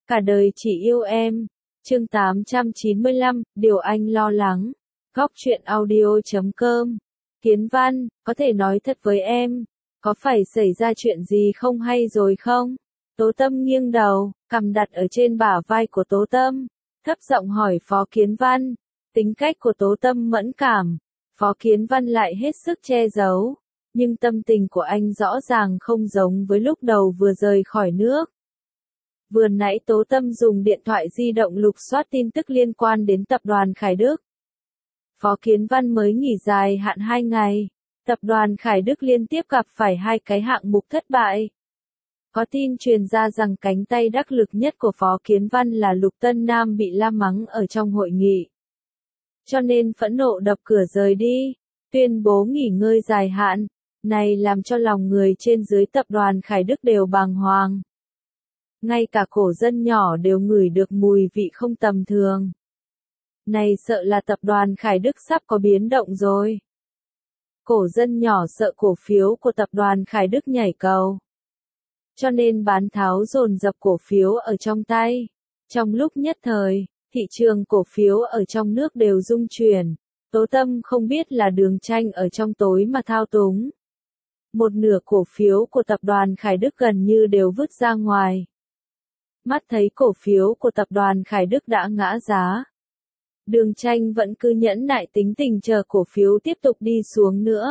Cả đời chỉ yêu em. Chương 895, điều anh lo lắng. Góc truyện audio.com. Kiến Văn, có thể nói thật với em, có phải xảy ra chuyện gì không hay rồi không? Tố Tâm nghiêng đầu, cằm đặt ở trên bả vai của Tố Tâm, thấp giọng hỏi Phó Kiến Văn. Tính cách của Tố Tâm mẫn cảm, Phó Kiến Văn lại hết sức che giấu, nhưng tâm tình của anh rõ ràng không giống với lúc đầu vừa rời khỏi nước. Vừa nãy Tố Tâm dùng điện thoại di động lục soát tin tức liên quan đến tập đoàn Khải Đức. Phó Kiến Văn mới nghỉ dài hạn 2 ngày, tập đoàn Khải Đức liên tiếp gặp phải 2 cái hạng mục thất bại. Có tin truyền ra rằng cánh tay đắc lực nhất của Phó Kiến Văn là Lục Tân Nam bị la mắng ở trong hội nghị. Cho nên phẫn nộ đập cửa rời đi, tuyên bố nghỉ ngơi dài hạn, này làm cho lòng người trên dưới tập đoàn Khải Đức đều bàng hoàng. Ngay cả cổ dân nhỏ đều ngửi được mùi vị không tầm thường. Này sợ là tập đoàn Khải Đức sắp có biến động rồi. Cổ dân nhỏ sợ cổ phiếu của tập đoàn Khải Đức nhảy cầu. Cho nên bán tháo dồn dập cổ phiếu ở trong tay. Trong lúc nhất thời, thị trường cổ phiếu ở trong nước đều rung chuyển. Tố Tâm không biết là Đường Tranh ở trong tối mà thao túng. Một nửa cổ phiếu của tập đoàn Khải Đức gần như đều vứt ra ngoài. Mắt thấy cổ phiếu của tập đoàn Khải Đức đã ngã giá. Đường Tranh vẫn cứ nhẫn nại tính tình chờ cổ phiếu tiếp tục đi xuống nữa.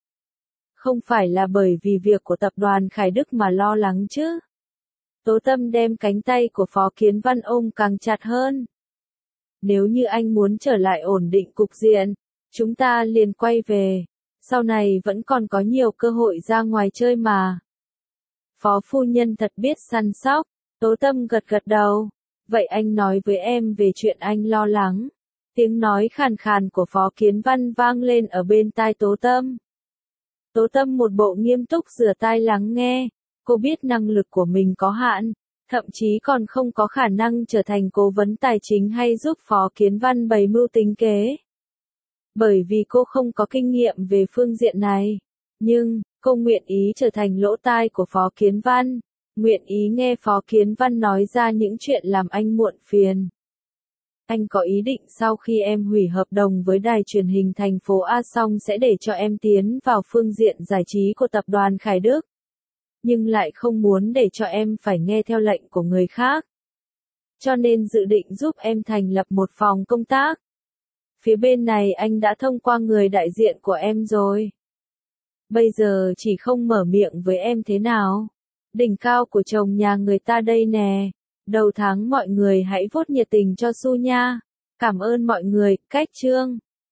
Không phải là bởi vì việc của tập đoàn Khải Đức mà lo lắng chứ. Tố Tâm đem cánh tay của Phó Kiến Văn ôm càng chặt hơn. Nếu như anh muốn trở lại ổn định cục diện, chúng ta liền quay về. Sau này vẫn còn có nhiều cơ hội ra ngoài chơi mà. Phó phu nhân thật biết săn sóc. Tố Tâm gật gật đầu. Vậy anh nói với em về chuyện anh lo lắng. Tiếng nói khàn khàn của Phó Kiến Văn vang lên ở bên tai Tố Tâm. Tố Tâm một bộ nghiêm túc rửa tai lắng nghe. Cô biết năng lực của mình có hạn, thậm chí còn không có khả năng trở thành cố vấn tài chính hay giúp Phó Kiến Văn bày mưu tính kế. Bởi vì cô không có kinh nghiệm về phương diện này. Nhưng, cô nguyện ý trở thành lỗ tai của Phó Kiến Văn. Nguyện ý nghe Phó Kiến Văn nói ra những chuyện làm anh muộn phiền. Anh có ý định sau khi em hủy hợp đồng với đài truyền hình thành phố A xong sẽ để cho em tiến vào phương diện giải trí của tập đoàn Khải Đức. Nhưng lại không muốn để cho em phải nghe theo lệnh của người khác. Cho nên dự định giúp em thành lập một phòng công tác. Phía bên này anh đã thông qua người đại diện của em rồi. Bây giờ chỉ không mở miệng với em thế nào. Đỉnh cao của chồng nhà người ta đây nè. Đầu tháng mọi người hãy vote nhiệt tình cho Su nha. Cảm ơn mọi người, cách chương.